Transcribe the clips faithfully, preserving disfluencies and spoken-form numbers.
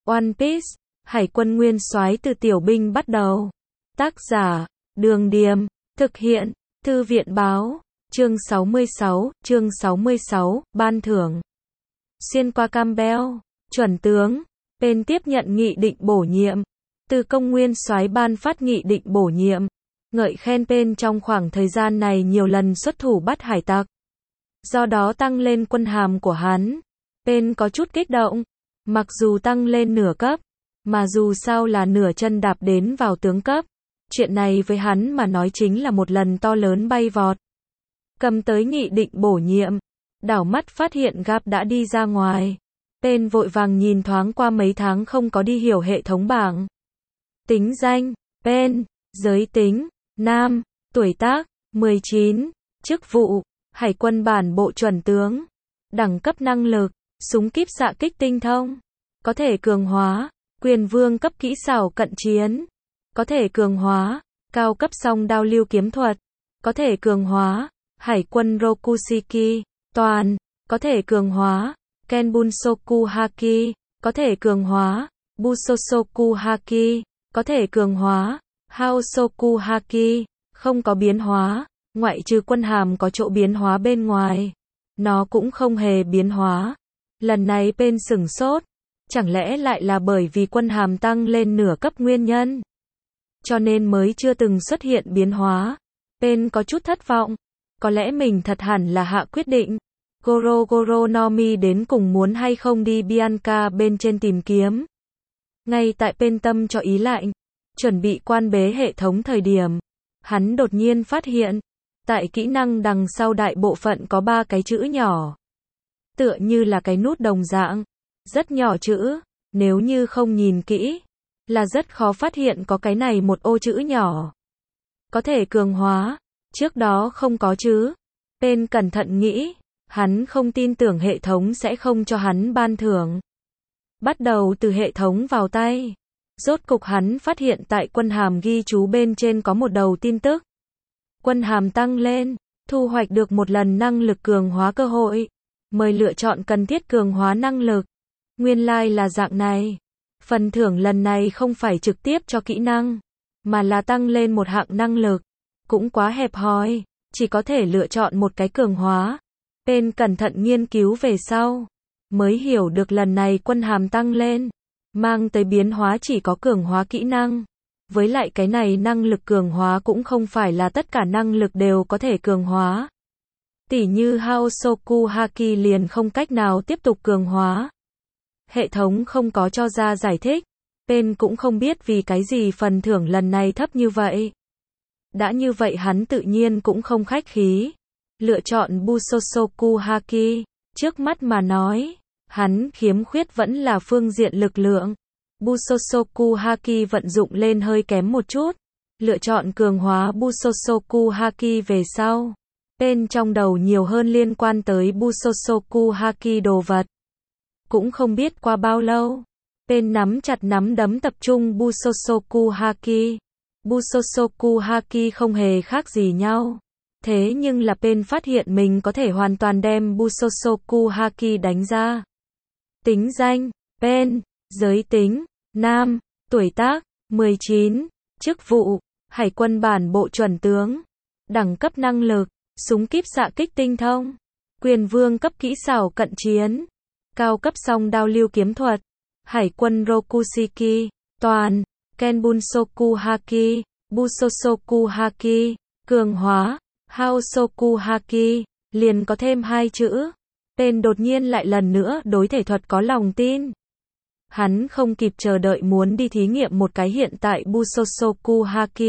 One Piece, Hải quân nguyên soái từ tiểu binh bắt đầu. Tác giả, Đường Điềm, thực hiện, Thư viện báo, chương sáu mươi sáu, chương sáu mươi sáu, ban thưởng. Xuyên qua Campbell, chuẩn tướng, Pain tiếp nhận nghị định bổ nhiệm. Từ công nguyên soái ban phát nghị định bổ nhiệm, ngợi khen Pain trong khoảng thời gian này nhiều lần xuất thủ bắt hải tặc. Do đó tăng lên quân hàm của hắn. Pain có chút kích động, mặc dù tăng lên nửa cấp, mà dù sao là nửa chân đạp đến vào tướng cấp. Chuyện này với hắn mà nói chính là một lần to lớn bay vọt. Cầm tới nghị định bổ nhiệm, đảo mắt phát hiện Garp đã đi ra ngoài. Pain vội vàng nhìn thoáng qua mấy tháng không có đi hiểu hệ thống bảng. Tính danh, Pain, giới tính, nam, tuổi tác, mười chín, chức vụ, Hải quân bản bộ chuẩn tướng. Đẳng cấp năng lực, súng kíp xạ kích tinh thông. Có thể cường hóa, quyền vương cấp kỹ xảo cận chiến. Có thể cường hóa, cao cấp song đao lưu kiếm thuật. Có thể cường hóa, Hải quân Rokushiki, toàn. Có thể cường hóa, Kenbunsoku Haki. Có thể cường hóa, Busosoku Haki. Có thể cường hóa, Haosoku Haki. Không có biến hóa, ngoại trừ quân hàm có chỗ biến hóa bên ngoài. Nó cũng không hề biến hóa. Lần này Pain sửng sốt. Chẳng lẽ lại là bởi vì quân hàm tăng lên nửa cấp nguyên nhân, cho nên mới chưa từng xuất hiện biến hóa. Pain có chút thất vọng. Có lẽ mình thật hẳn là hạ quyết định. Goro Goro no Mi đến cùng muốn hay không đi Bianca bên trên tìm kiếm. Ngay tại Pain tâm cho ý lạnh, chuẩn bị quan bế hệ thống thời điểm, hắn đột nhiên phát hiện, tại kỹ năng đằng sau đại bộ phận có ba cái chữ nhỏ. Tựa như là cái nút đồng dạng. Rất nhỏ chữ, nếu như không nhìn kỹ, là rất khó phát hiện có cái này một ô chữ nhỏ. Có thể cường hóa, trước đó không có chứ. Pain cẩn thận nghĩ, hắn không tin tưởng hệ thống sẽ không cho hắn ban thưởng. Bắt đầu từ hệ thống vào tay, rốt cục hắn phát hiện tại quân hàm ghi chú bên trên có một đầu tin tức. Quân hàm tăng lên, thu hoạch được một lần năng lực cường hóa cơ hội. Mời lựa chọn cần thiết cường hóa năng lực. Nguyên lai like là dạng này. Phần thưởng lần này không phải trực tiếp cho kỹ năng, mà là tăng lên một hạng năng lực. Cũng quá hẹp hòi, chỉ có thể lựa chọn một cái cường hóa. Pain cẩn thận nghiên cứu về sau, mới hiểu được lần này quân hàm tăng lên, mang tới biến hóa chỉ có cường hóa kỹ năng. Với lại cái này năng lực cường hóa cũng không phải là tất cả năng lực đều có thể cường hóa. Tỉ như Haosoku Haki liền không cách nào tiếp tục cường hóa. Hệ thống không có cho ra giải thích. Pain cũng không biết vì cái gì phần thưởng lần này thấp như vậy. Đã như vậy hắn tự nhiên cũng không khách khí. Lựa chọn Busosoku Haki. Trước mắt mà nói, hắn khiếm khuyết vẫn là phương diện lực lượng. Busosoku Haki vận dụng lên hơi kém một chút. Lựa chọn cường hóa Busosoku Haki về sau. Pain trong đầu nhiều hơn liên quan tới Busosoku Haki đồ vật. Cũng không biết qua bao lâu, Pain nắm chặt nắm đấm tập trung Busosoku Haki. Busosoku Haki không hề khác gì nhau. Thế nhưng là Pain phát hiện mình có thể hoàn toàn đem Busosoku Haki đánh ra. Tính danh, Pain, giới tính, nam, tuổi tác, mười chín, chức vụ, Hải quân bản bộ chuẩn tướng. Đẳng cấp năng lực, súng kíp xạ kích tinh thông. Quyền vương cấp kỹ xảo cận chiến. Cao cấp song đao lưu kiếm thuật. Hải quân Rokushiki, toàn. Kenbunsoku Haki, Busosoku Haki, cường hóa, Haosoku Haki, liền có thêm hai chữ. Pain đột nhiên lại lần nữa đối thể thuật có lòng tin. Hắn không kịp chờ đợi muốn đi thí nghiệm một cái hiện tại Busosoku Haki.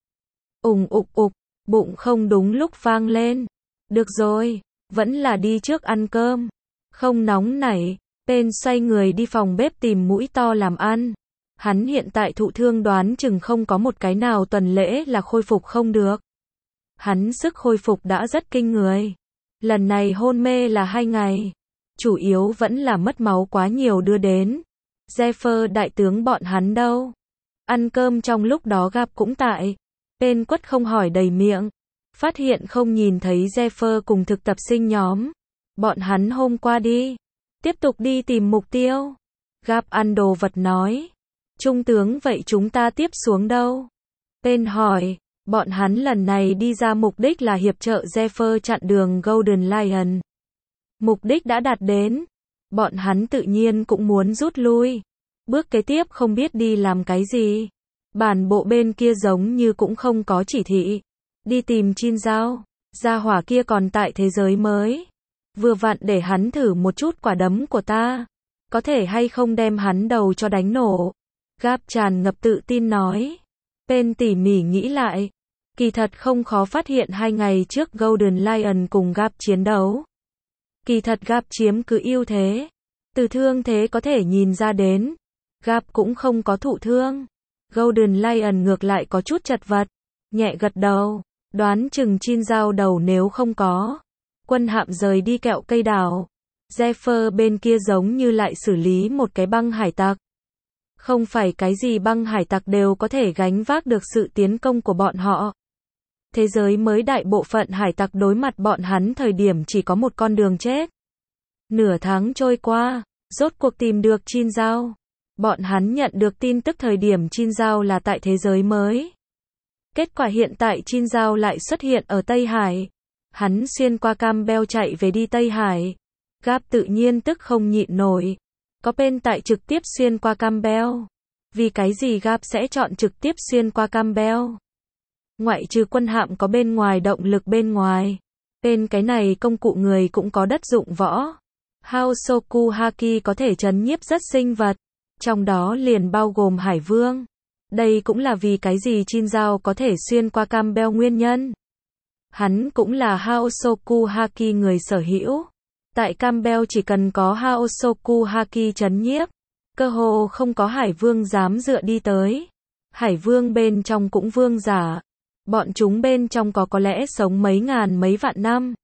Ùng ục ục, bụng không đúng lúc vang lên. Được rồi, vẫn là đi trước ăn cơm. Không nóng nảy, Pain xoay người đi phòng bếp tìm mũi to làm ăn. Hắn hiện tại thụ thương đoán chừng không có một cái nào tuần lễ là khôi phục không được. Hắn sức khôi phục đã rất kinh người. Lần này hôn mê là hai ngày. Chủ yếu vẫn là mất máu quá nhiều đưa đến. Zephyr đại tướng bọn hắn đâu? Ăn cơm trong lúc đó gặp cũng tại. Pain quất không hỏi đầy miệng. Phát hiện không nhìn thấy Zephyr cùng thực tập sinh nhóm. Bọn hắn hôm qua đi. Tiếp tục đi tìm mục tiêu. Gap ăn đồ vật nói. Trung tướng vậy chúng ta tiếp xuống đâu? Pen hỏi. Bọn hắn lần này đi ra mục đích là hiệp trợ Zephyr chặn đường Golden Lion. Mục đích đã đạt đến. Bọn hắn tự nhiên cũng muốn rút lui. Bước kế tiếp không biết đi làm cái gì. Bản bộ bên kia giống như cũng không có chỉ thị. Đi tìm Chin Giao. Gia hỏa kia còn tại thế giới mới. Vừa vặn để hắn thử một chút quả đấm của ta. Có thể hay không đem hắn đầu cho đánh nổ. Gap tràn ngập tự tin nói. Pen tỉ mỉ nghĩ lại. Kỳ thật không khó phát hiện hai ngày trước Golden Lion cùng Gap chiến đấu. Kỳ thật Gap chiếm cứ ưu thế. Từ thương thế có thể nhìn ra đến. Gap cũng không có thụ thương. Golden Lion ngược lại có chút chật vật. Nhẹ gật đầu. Đoán chừng Chin Giao đầu nếu không có. Quân hạm rời đi kẹo cây đảo. Zephyr bên kia giống như lại xử lý một cái băng hải tặc. Không phải cái gì băng hải tặc đều có thể gánh vác được sự tiến công của bọn họ. Thế giới mới đại bộ phận hải tặc đối mặt bọn hắn thời điểm chỉ có một con đường chết. Nửa tháng trôi qua, rốt cuộc tìm được Chin Giao. Bọn hắn nhận được tin tức thời điểm Chin Giao là tại thế giới mới. Kết quả hiện tại Chin Giao lại xuất hiện ở Tây Hải. Hắn xuyên qua Campbell chạy về đi Tây Hải. Gap tự nhiên tức không nhịn nổi. Có Pen tại trực tiếp xuyên qua Campbell. Vì cái gì Gap sẽ chọn trực tiếp xuyên qua Campbell? Ngoại trừ quân hạm có bên ngoài động lực bên ngoài. Pen cái này công cụ người cũng có đất dụng võ. Haosoku Haki có thể trấn nhiếp rất sinh vật. Trong đó liền bao gồm Hải Vương. Đây cũng là vì cái gì Chin Giao có thể xuyên qua Campbell nguyên nhân. Hắn cũng là Haosoku Haki người sở hữu. Tại Campbell chỉ cần có Haosoku Haki trấn nhiếp. Cơ hồ không có Hải Vương dám dựa đi tới. Hải Vương bên trong cũng vương giả. Bọn chúng bên trong có có lẽ sống mấy ngàn mấy vạn năm.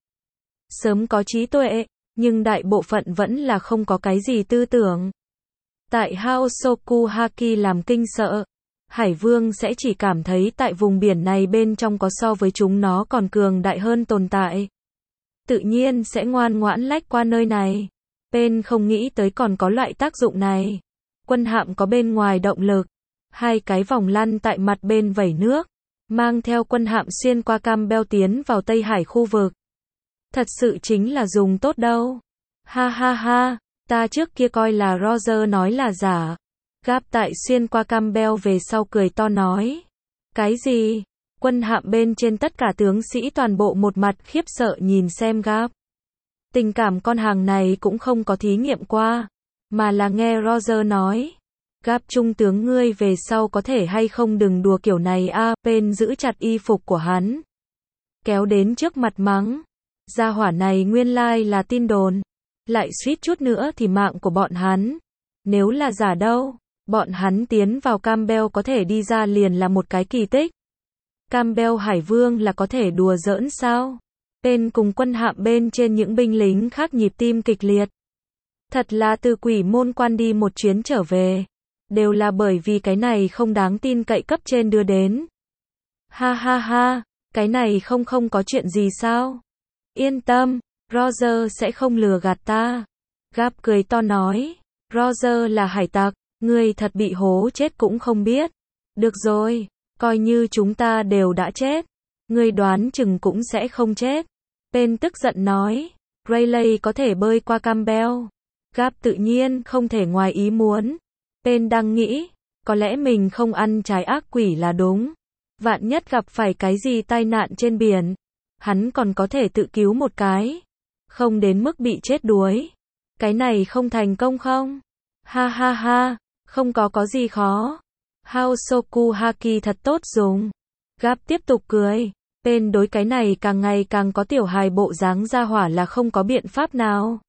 Sớm có trí tuệ, nhưng đại bộ phận vẫn là không có cái gì tư tưởng. Tại Haosoku Haki làm kinh sợ. Hải Vương sẽ chỉ cảm thấy tại vùng biển này bên trong có so với chúng nó còn cường đại hơn tồn tại. Tự nhiên sẽ ngoan ngoãn lách qua nơi này. Pen không nghĩ tới còn có loại tác dụng này. Quân hạm có bên ngoài động lực. Hai cái vòng lăn tại mặt bên vẩy nước. Mang theo quân hạm xuyên qua Campbell tiến vào Tây Hải khu vực. Thật sự chính là dùng tốt đâu. Ha ha ha, ta trước kia coi là Roger nói là giả. Gap tại xuyên qua Campbell về sau cười to nói. Cái gì? Quân hạm bên trên tất cả tướng sĩ toàn bộ một mặt khiếp sợ nhìn xem Gap. Tình cảm con hàng này cũng không có thí nghiệm qua, mà là nghe Roger nói. Gap trung tướng ngươi về sau có thể hay không đừng đùa kiểu này a. Pen giữ chặt y phục của hắn. Kéo đến trước mặt mắng. Gia hỏa này nguyên lai là tin đồn. Lại suýt chút nữa thì mạng của bọn hắn. Nếu là giả đâu, bọn hắn tiến vào Campbell có thể đi ra liền là một cái kỳ tích. Campbell Hải Vương là có thể đùa giỡn sao? Pen cùng quân hạm bên trên những binh lính khác nhịp tim kịch liệt. Thật là từ quỷ môn quan đi một chuyến trở về. Đều là bởi vì cái này không đáng tin cậy cấp trên đưa đến. Ha ha ha, cái này không không có chuyện gì sao? Yên tâm, Roger sẽ không lừa gạt ta. Gap cười to nói. Roger là hải tặc, ngươi thật bị hố chết cũng không biết. Được rồi, coi như chúng ta đều đã chết. Ngươi đoán chừng cũng sẽ không chết. Pen tức giận nói. Rayleigh có thể bơi qua Campbell. Gap tự nhiên không thể ngoài ý muốn. Pen đang nghĩ, có lẽ mình không ăn trái ác quỷ là đúng. Vạn nhất gặp phải cái gì tai nạn trên biển, hắn còn có thể tự cứu một cái. Không đến mức bị chết đuối. Cái này không thành công không? Ha ha ha, không có có gì khó. Haosoku Haki thật tốt dùng. Gap tiếp tục cười. Pen đối cái này càng ngày càng có tiểu hài bộ dáng ra hỏa là không có biện pháp nào.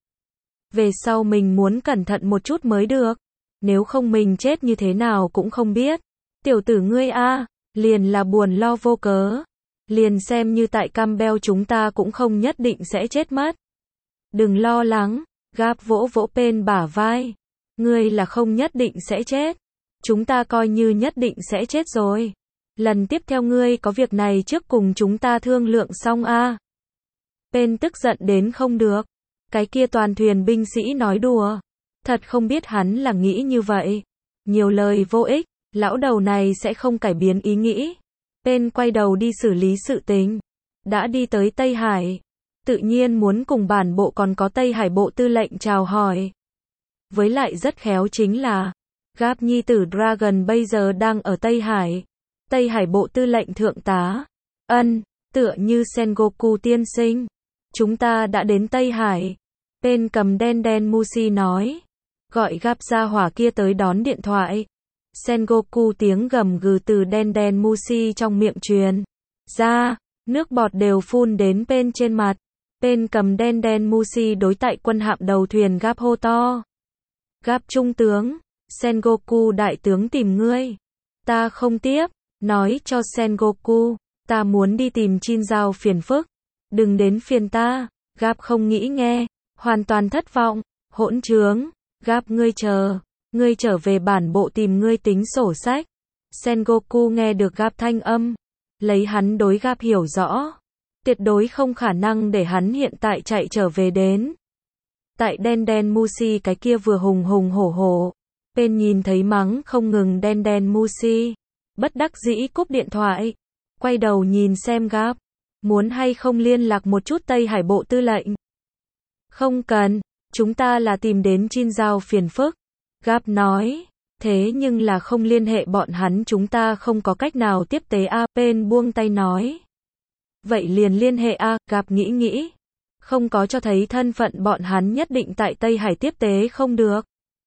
Về sau mình muốn cẩn thận một chút mới được. Nếu không mình chết như thế nào cũng không biết. Tiểu tử ngươi a, liền là buồn lo vô cớ. Liền xem như tại Campbell chúng ta cũng không nhất định sẽ chết mất. Đừng lo lắng. Gap vỗ vỗ Pen bả vai. Ngươi là không nhất định sẽ chết. Chúng ta coi như nhất định sẽ chết rồi. Lần tiếp theo ngươi có việc này trước cùng chúng ta thương lượng xong a. Pen tức giận đến không được. Cái kia toàn thuyền binh sĩ nói đùa. Thật không biết hắn là nghĩ như vậy. Nhiều lời vô ích, lão đầu này sẽ không cải biến ý nghĩ. Bên quay đầu đi xử lý sự tình. Đã đi tới Tây Hải. Tự nhiên muốn cùng bản bộ còn có Tây Hải bộ tư lệnh chào hỏi. Với lại rất khéo chính là, Gap nhi tử Dragon bây giờ đang ở Tây Hải. Tây Hải bộ tư lệnh thượng tá. Ân, tựa như Sengoku tiên sinh. Chúng ta đã đến Tây Hải. Bên cầm đen đen Mushi nói. Gọi Gap ra hỏa kia tới đón điện thoại. Sengoku tiếng gầm gừ từ đen đen Mushi trong miệng truyền ra, nước bọt đều phun đến bên trên mặt. Bên cầm đen đen Mushi đối tại quân hạm đầu thuyền Gap hô to. Gap trung tướng, Sengoku đại tướng tìm ngươi. Ta không tiếp, nói cho Sengoku, ta muốn đi tìm Jin Zhao phiền phức. Đừng đến phiền ta. Gap không nghĩ nghe, hoàn toàn thất vọng. Hỗn trướng, Gap ngươi chờ, ngươi trở về bản bộ tìm ngươi tính sổ sách. Sengoku nghe được Gap thanh âm, lấy hắn đối Gap hiểu rõ, tuyệt đối không khả năng để hắn hiện tại chạy trở về đến. Tại đen đen Mushi cái kia vừa hùng hùng hổ hổ, bên nhìn thấy mắng không ngừng đen đen Mushi, bất đắc dĩ cúp điện thoại, quay đầu nhìn xem Gap, muốn hay không liên lạc một chút Tây Hải bộ tư lệnh. Không cần, chúng ta là tìm đến Jin Zhao phiền phức. Gap nói, thế nhưng là không liên hệ bọn hắn chúng ta không có cách nào tiếp tế a. Pen buông tay nói. Vậy liền liên hệ a. Gap nghĩ nghĩ. Không có cho thấy thân phận bọn hắn nhất định tại Tây Hải tiếp tế không được.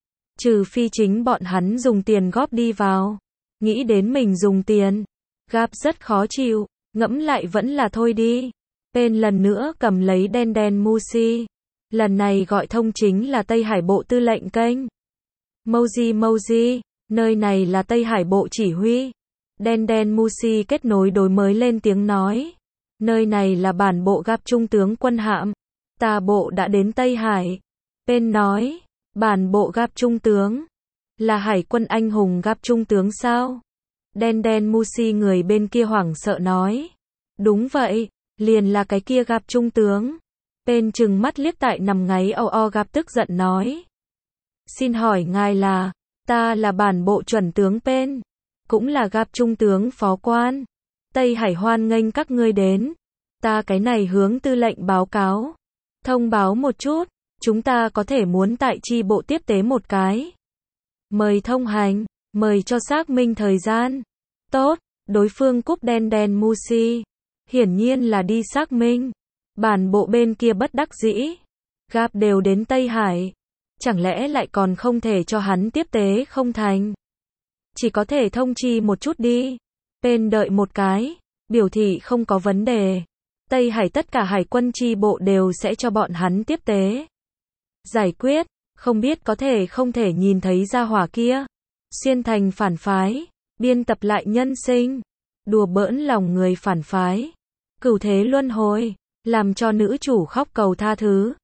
Trừ phi chính bọn hắn dùng tiền góp đi vào. Nghĩ đến mình dùng tiền. Gap rất khó chịu, ngẫm lại vẫn là thôi đi. Pen lần nữa cầm lấy đen đen Mushi. Lần này gọi thông chính là Tây Hải bộ tư lệnh kênh. Moji Moji, nơi này là Tây Hải bộ chỉ huy. Đen đen Mushi kết nối đối mới lên tiếng nói. Nơi này là bản bộ Gap trung tướng quân hạm. Ta bộ đã đến Tây Hải. Pen nói, bản bộ Gap trung tướng. Là hải quân anh hùng Gap trung tướng sao? Đen đen Mushi người bên kia hoảng sợ nói. Đúng vậy, liền là cái kia Gap trung tướng. Pen trừng mắt liếc tại nằm ngáy o o Gap tức giận nói. Xin hỏi ngài là, ta là bản bộ chuẩn tướng Pen, cũng là Gap trung tướng phó quan. Tây Hải hoan nghênh các ngươi đến. Ta cái này hướng tư lệnh báo cáo. Thông báo một chút, chúng ta có thể muốn tại chi bộ tiếp tế một cái. Mời thông hành, mời cho xác minh thời gian. Tốt, đối phương cúp đen đen Mushi. Hiển nhiên là đi xác minh. Bản bộ bên kia bất đắc dĩ. Gap đều đến Tây Hải. Chẳng lẽ lại còn không thể cho hắn tiếp tế không thành? Chỉ có thể thông chi một chút đi. Pen đợi một cái, biểu thị không có vấn đề. Tây Hải tất cả hải quân chi bộ đều sẽ cho bọn hắn tiếp tế. Giải quyết, không biết có thể không thể nhìn thấy ra hỏa kia. Xuyên thành phản phái, biên tập lại nhân sinh, đùa bỡn lòng người phản phái. Cửu thế luân hồi, làm cho nữ chủ khóc cầu tha thứ.